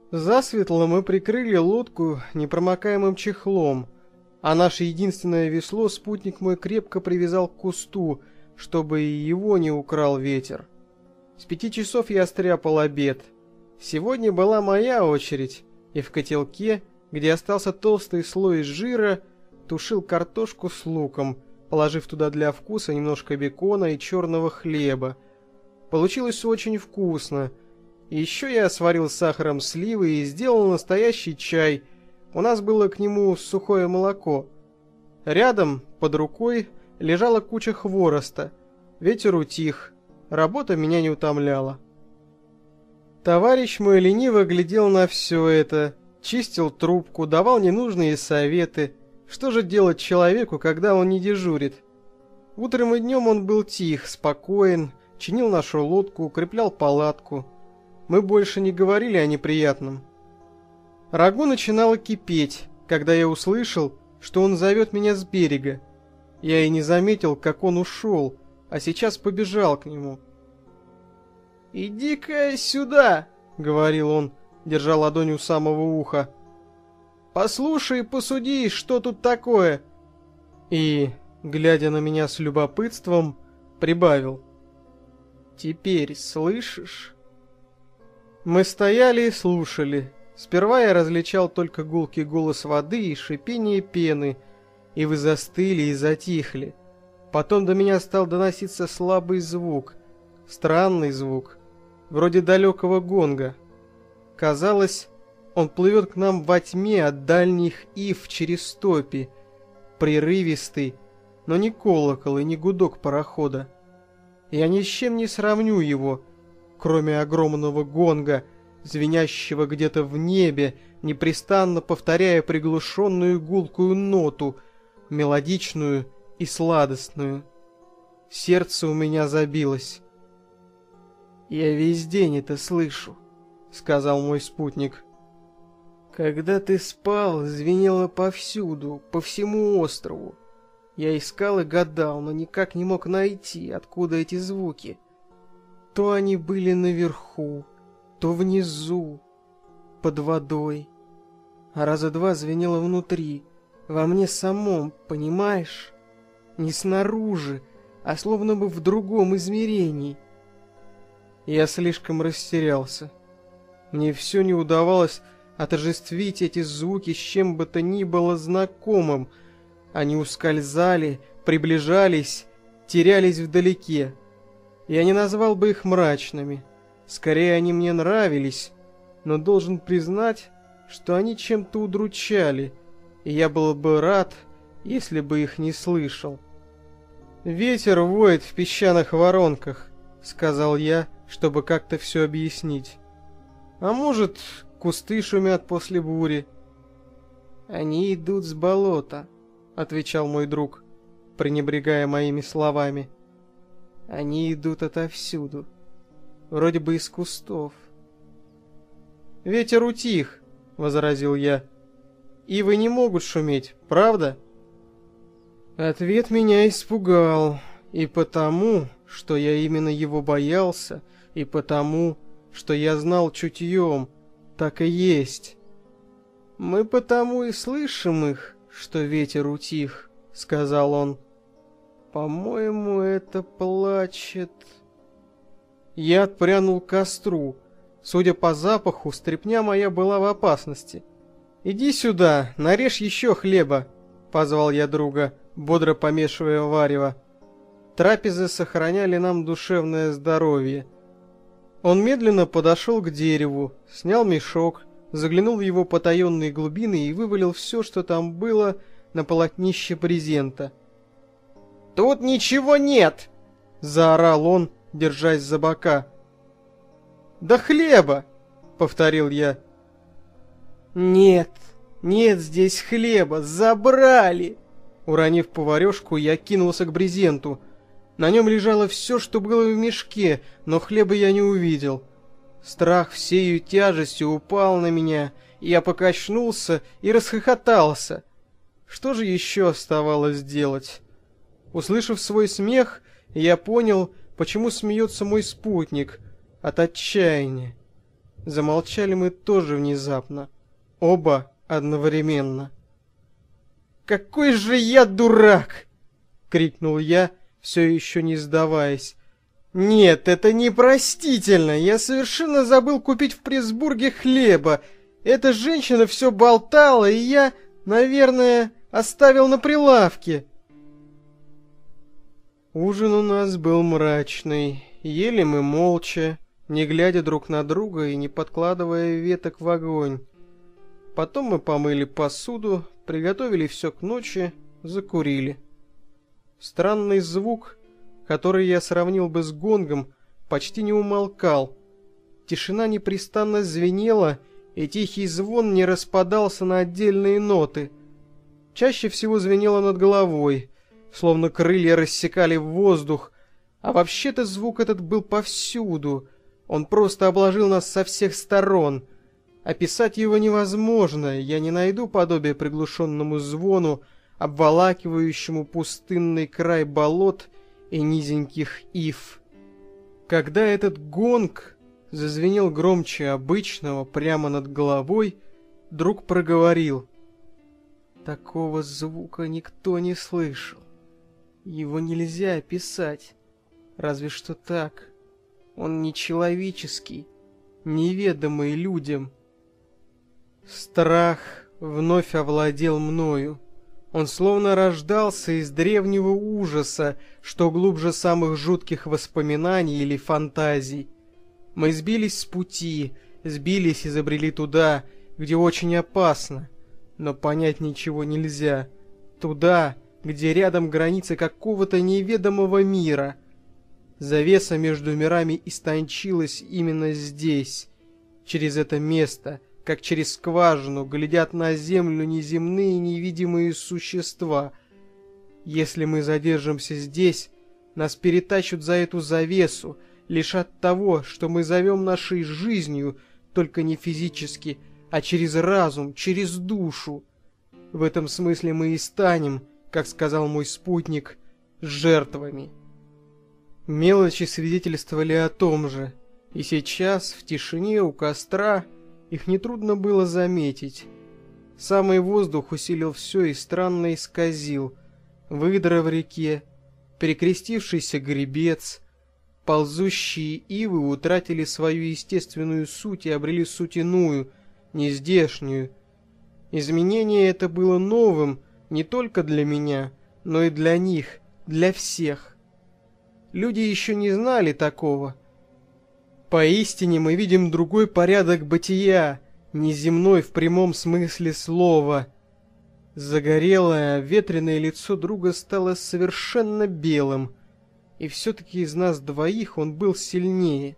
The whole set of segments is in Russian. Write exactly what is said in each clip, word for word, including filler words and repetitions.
Засветло мы прикрыли лодку непромокаемым чехлом, а наше единственное весло спутник мой крепко привязал к кусту, чтобы и его не украл ветер. С пяти часов я стряпал обед. Сегодня была моя очередь, и в котелке, где остался толстый слой жира, тушил картошку с луком, положив туда для вкуса немножко бекона и черного хлеба. Получилось очень вкусно. И еще я сварил с сахаром сливы и сделал настоящий чай. У нас было к нему сухое молоко. Рядом, под рукой, лежала куча хвороста. Ветер утих. Работа меня не утомляла. Товарищ мой лениво глядел на все это, чистил трубку, давал ненужные советы. Что же делать человеку, когда он не дежурит? Утром и днем он был тих, спокоен, чинил нашу лодку, укреплял палатку. Мы больше не говорили о неприятном. Рагу начинало кипеть, когда я услышал, что он зовет меня с берега. Я и не заметил, как он ушел, а сейчас побежал к нему. «Иди-ка сюда!» — говорил он, держа ладонь у самого уха. «Послушай и посуди, что тут такое!» И, глядя на меня с любопытством, прибавил. «Теперь слышишь?» Мы стояли и слушали. Сперва я различал только гулкий голос воды и шипение пены, и вы застыли и затихли. Потом до меня стал доноситься слабый звук, странный звук, вроде далекого гонга. Казалось, он плывет к нам во тьме от дальних ив через топи, прерывистый, но не колокол и не гудок парохода. Я ни с чем не сравню его, кроме огромного гонга, звенящего где-то в небе, непрестанно повторяя приглушенную гулкую ноту, мелодичную и сладостную. Сердце у меня забилось. «Я весь день это слышу», — сказал мой спутник. «Когда ты спал, звенело повсюду, по всему острову. Я искал и гадал, но никак не мог найти, откуда эти звуки. То они были наверху, то внизу, под водой. А раза два звенело внутри, во мне самом, понимаешь? Не снаружи, а словно бы в другом измерении». Я слишком растерялся. Мне все не удавалось отождествить эти звуки с чем бы то ни было знакомым. Они ускользали, приближались, терялись вдалеке. Я не назвал бы их мрачными. Скорее, они мне нравились, но должен признать, что они чем-то удручали, и я был бы рад, если бы их не слышал. «Ветер воет в песчаных воронках», — сказал я, чтобы как-то все объяснить. «А может, кусты шумят после бури?» «Они идут с болота», — отвечал мой друг, пренебрегая моими словами. «Они идут отовсюду, вроде бы из кустов». «Ветер утих», — возразил я. «Ивы не могут шуметь, правда?» Ответ меня испугал, и потому, что я именно его боялся, и потому, что я знал чутьем, так и есть. «Мы потому и слышим их, что ветер утих», — сказал он. «По-моему, это плачет...» Я отпрянул к костру. Судя по запаху, стряпня моя была в опасности. «Иди сюда, нарежь еще хлеба», — позвал я друга, бодро помешивая варево. Трапезы сохраняли нам душевное здоровье. Он медленно подошел к дереву, снял мешок, заглянул в его потаенные глубины и вывалил все, что там было, на полотнище брезента. «Тут ничего нет!» — заорал он, держась за бока. «Да хлеба!» — повторил я. «Нет, нет здесь хлеба, забрали!» Уронив поварешку, я кинулся к брезенту. На нем лежало все, что было в мешке, но хлеба я не увидел. Страх всею тяжестью упал на меня, и я покачнулся и расхохотался. Что же еще оставалось делать? Услышав свой смех, я понял, почему смеется мой спутник, от отчаяния. Замолчали мы тоже внезапно. Оба одновременно. «Какой же я дурак!» — крикнул я, все еще не сдаваясь. «Нет, это непростительно! Я совершенно забыл купить в Пресбурге хлеба. Эта женщина все болтала, и я, наверное, оставил на прилавке». Ужин у нас был мрачный. Ели мы молча, не глядя друг на друга и не подкладывая веток в огонь. Потом мы помыли посуду, приготовили все к ночи, закурили. Странный звук, который я сравнил бы с гонгом, почти не умолкал. Тишина непрестанно звенела, и тихий звон не распадался на отдельные ноты. Чаще всего звенело над головой, словно крылья рассекали воздух, а вообще-то звук этот был повсюду. Он просто обложил нас со всех сторон. Описать его невозможно, я не найду подобия приглушенному звону, обволакивающему пустынный край болот и низеньких ив. Когда этот гонг зазвенел громче обычного прямо над головой, друг проговорил: «Такого звука никто не слышал. Его нельзя описать, разве что так. Он нечеловеческий, неведомый людям». Страх вновь овладел мною. Он словно рождался из древнего ужаса, что глубже самых жутких воспоминаний или фантазий. Мы сбились с пути, сбились и забрели туда, где очень опасно, но понять ничего нельзя. Туда, где рядом границы какого-то неведомого мира. Завеса между мирами истончилась именно здесь. Через это место, как через скважину, глядят на землю неземные невидимые существа. Если мы задержимся здесь, нас перетащат за эту завесу, лишат того, что мы зовем нашей жизнью, только не физически, а через разум, через душу. В этом смысле мы и станем, как сказал мой спутник, жертвами. Мелочи свидетельствовали о том же, и сейчас, в тишине у костра, их нетрудно было заметить. Самый воздух усилил все и странно исказил. Выдра в реке, перекрестившийся гребец, ползущие ивы утратили свою естественную суть и обрели суть иную, нездешнюю. Изменение это было новым не только для меня, но и для них, для всех. Люди еще не знали такого. Поистине мы видим другой порядок бытия, неземной в прямом смысле слова. Загорелое, ветреное лицо друга стало совершенно белым, и все-таки из нас двоих он был сильнее.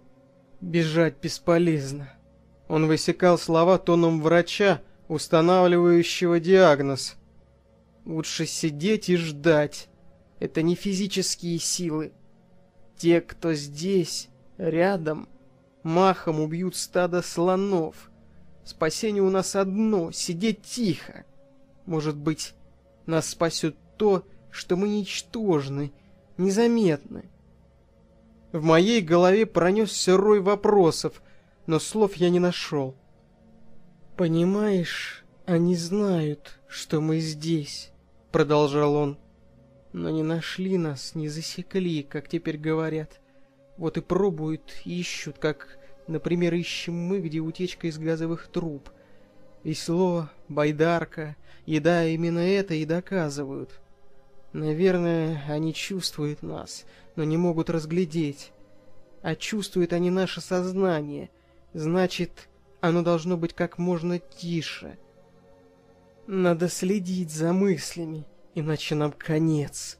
Бежать бесполезно. Он высекал слова тоном врача, устанавливающего диагноз. Лучше сидеть и ждать. Это не физические силы. Те, кто здесь, рядом, махом убьют стадо слонов. Спасение у нас одно — сидеть тихо. Может быть, нас спасет то, что мы ничтожны, незаметны. В моей голове пронесся рой вопросов, но слов я не нашел. «Понимаешь, они знают, что мы здесь», — продолжал он. «Но не нашли нас, не засекли, как теперь говорят. Вот и пробуют, ищут, как, например, ищем мы, где утечка из газовых труб. Весло, байдарка, еда именно это и доказывают. Наверное, они чувствуют нас, но не могут разглядеть. А чувствуют они наше сознание, значит, оно должно быть как можно тише. Надо следить за мыслями, иначе нам конец».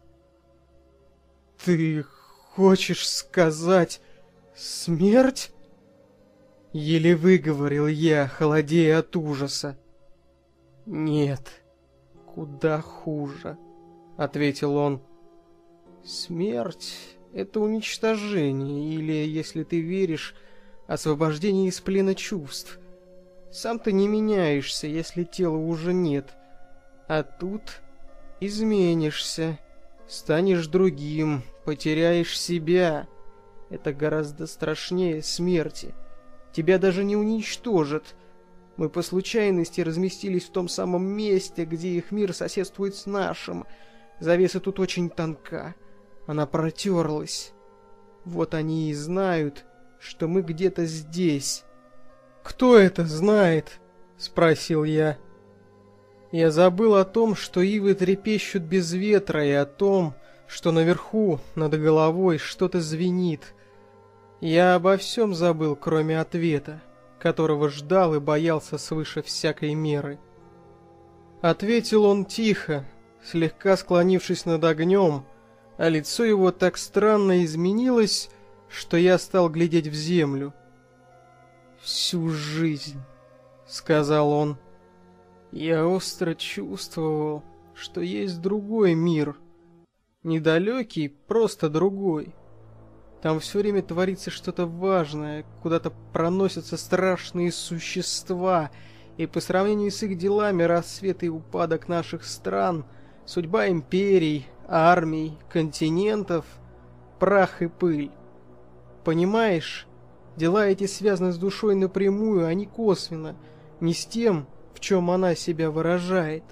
«Ты хочешь сказать смерть?» Еле выговорил я, холодея от ужаса. «Нет, куда хуже», — ответил он. «Смерть — это уничтожение, или, если ты веришь, освобождение из плена чувств. Сам ты не меняешься, если тела уже нет. А тут изменишься, станешь другим, потеряешь себя. Это гораздо страшнее смерти. тебя даже не уничтожат. Мы по случайности разместились в том самом месте, где их мир соседствует с нашим. Завеса тут очень тонка. Она протерлась. Вот они и знают, что мы где-то здесь. «Кто это знает?» — спросил я. Я забыл о том, что ивы трепещут без ветра, и о том, что наверху, над головой, что-то звенит. Я обо всем забыл, кроме ответа, которого ждал и боялся свыше всякой меры. Ответил он тихо, слегка склонившись над огнем, а лицо его так странно изменилось, что я стал глядеть в землю. «Всю жизнь», — сказал он, — «я остро чувствовал, что есть другой мир, недалекий, просто другой. Там все время творится что-то важное, куда-то проносятся страшные существа, и по сравнению с их делами рассвет и упадок наших стран, судьба империй, армий, континентов, прах и пыль. Понимаешь, дела эти связаны с душой напрямую, а не косвенно, не с тем, в чем она себя выражает.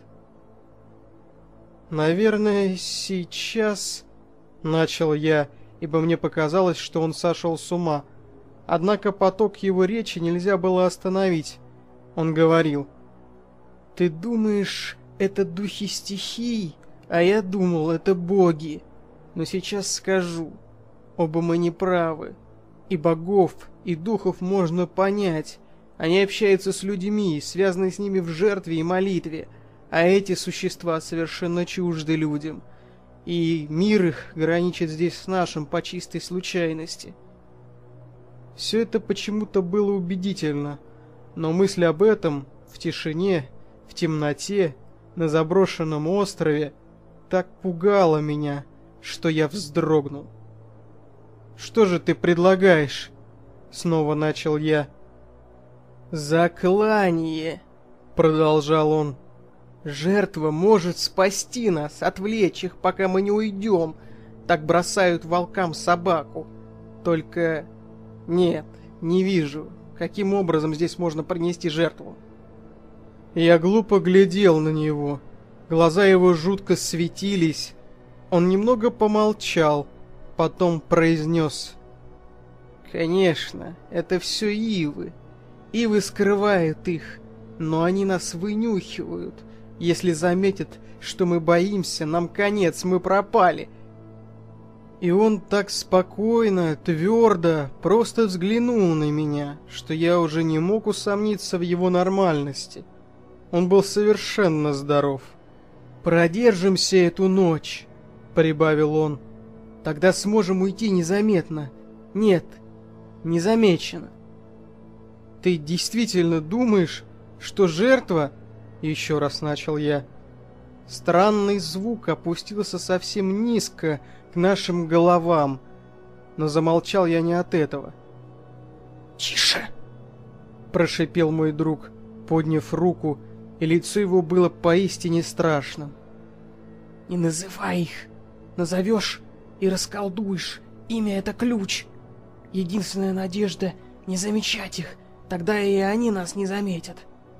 Наверное, сейчас...» — начал я, ибо мне показалось, что он сошел с ума. Однако поток его речи нельзя было остановить. Он говорил: «Ты думаешь, это духи стихий, а я думал, это боги. Но сейчас скажу, оба мы не правы. И богов, и духов можно понять. Они общаются с людьми, связаны с ними в жертве и молитве, а эти существа совершенно чужды людям. И мир их граничит здесь с нашим по чистой случайности». Все это почему-то было убедительно, но мысль об этом в тишине, в темноте, на заброшенном острове так пугала меня, что я вздрогнул. «Что же ты предлагаешь?» — снова начал я. «Заклание», — продолжал он. «Жертва может спасти нас, отвлечь их, пока мы не уйдем. Так бросают волкам собаку. Только... нет, не вижу, каким образом здесь можно принести жертву». Я глупо глядел на него. Глаза его жутко светились. Он немного помолчал, потом произнес: «Конечно, это все ивы. Ивы скрывают их, но они нас вынюхивают. Если заметят, что мы боимся, нам конец, мы пропали». И он так спокойно, твердо, просто взглянул на меня, что я уже не мог усомниться в его нормальности. Он был совершенно здоров. «Продержимся эту ночь», — прибавил он. «Тогда сможем уйти незаметно. Нет, незамечено». «Ты действительно думаешь, что жертва...» — еще раз начал я. Странный звук опустился совсем низко к нашим головам, но замолчал я не от этого. «Тише!» — прошипел мой друг, подняв руку, и лицо его было поистине страшным. «Не называй их. Назовешь и расколдуешь. Имя — это ключ. Единственная надежда — не замечать их. Тогда и они нас не заметят».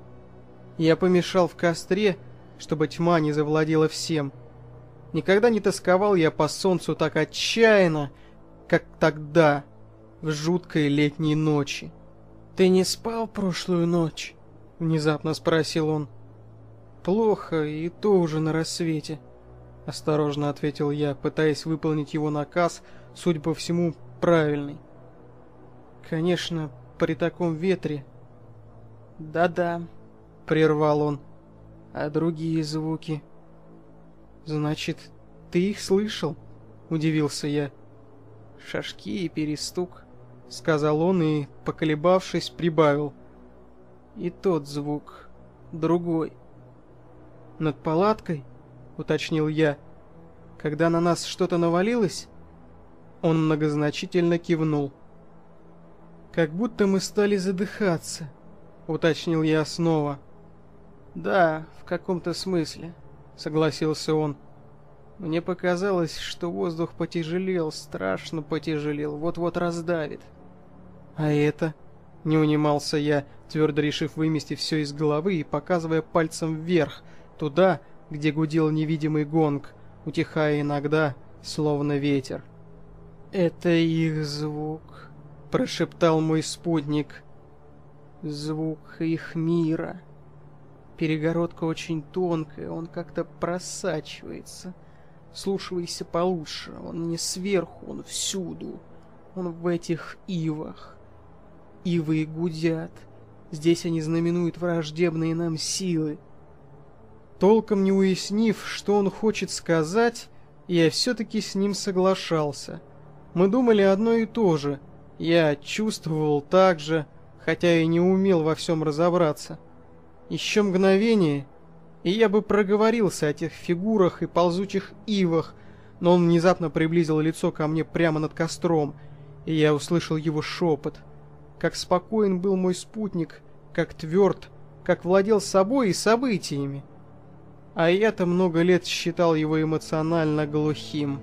Я помешал в костре, чтобы тьма не завладела всем. Никогда не тосковал я по солнцу так отчаянно, как тогда, в жуткой летней ночи. «Ты не спал прошлую ночь?» — внезапно спросил он. «Плохо, и то уже на рассвете», — осторожно ответил я, пытаясь выполнить его наказ, судя по всему, правильный. «Конечно, при таком ветре...» «Да-да», — прервал он. «А другие звуки...» «Значит, ты их слышал?» — удивился я. «Шажки и перестук», — сказал он и, поколебавшись, прибавил. «И тот звук другой». «Над палаткой?» — уточнил я. «Когда на нас что-то навалилось?» Он многозначительно кивнул. «Как будто мы стали задыхаться», — уточнил я снова. «Да, в каком-то смысле», — согласился он. «Мне показалось, что воздух потяжелел, страшно потяжелел, вот-вот раздавит». «А это?» Не унимался я, твердо решив вымести все из головы и показывая пальцем вверх, туда, где гудел невидимый гонг, утихая иногда, словно ветер. «Это их звук», — прошептал мой спутник. «Звук их мира. Перегородка очень тонкая, он как-то просачивается. Слушайся получше, он не сверху, он всюду. Он в этих ивах. Ивы гудят. Здесь они знаменуют враждебные нам силы». Толком не уяснив, что он хочет сказать, я все-таки с ним соглашался. Мы думали одно и то же. Я чувствовал так же, хотя и не умел во всем разобраться. Еще мгновение, и я бы проговорился о тех фигурах и ползучих ивах, но он внезапно приблизил лицо ко мне прямо над костром, и я услышал его шепот. Как спокоен был мой спутник, как тверд, как владел собой и событиями. А я-то много лет считал его эмоционально глухим.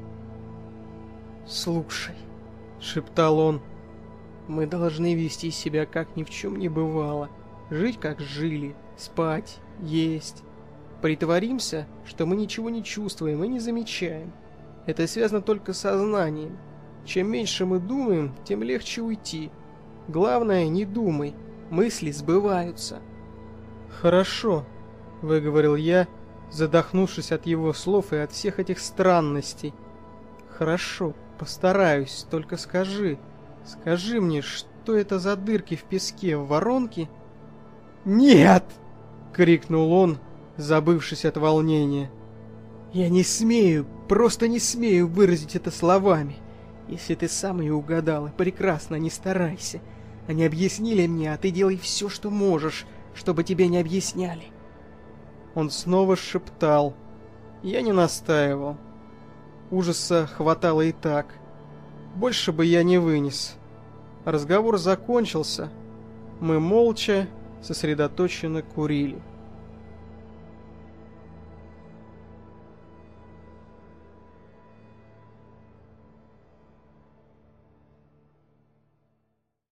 «Слушай», — шептал он, — «мы должны вести себя, как ни в чем не бывало, жить, как жили, спать, есть. Притворимся, что мы ничего не чувствуем и не замечаем. Это связано только с сознанием. Чем меньше мы думаем, тем легче уйти. Главное, не думай, мысли сбываются». «Хорошо», — выговорил я, задохнувшись от его слов и от всех этих странностей. «Хорошо, постараюсь, только скажи, скажи мне, что это за дырки в песке, воронки?» «Нет!» — крикнул он, забывшись от волнения. «Я не смею, просто не смею выразить это словами. Если ты сам ее угадал, и прекрасно, не старайся. Они объяснили мне, а ты делай все, что можешь, чтобы тебе не объясняли». Он снова шептал. Я не настаивал. Ужаса хватало и так. Больше бы я не вынес. Разговор закончился. Мы молча, сосредоточенно курили.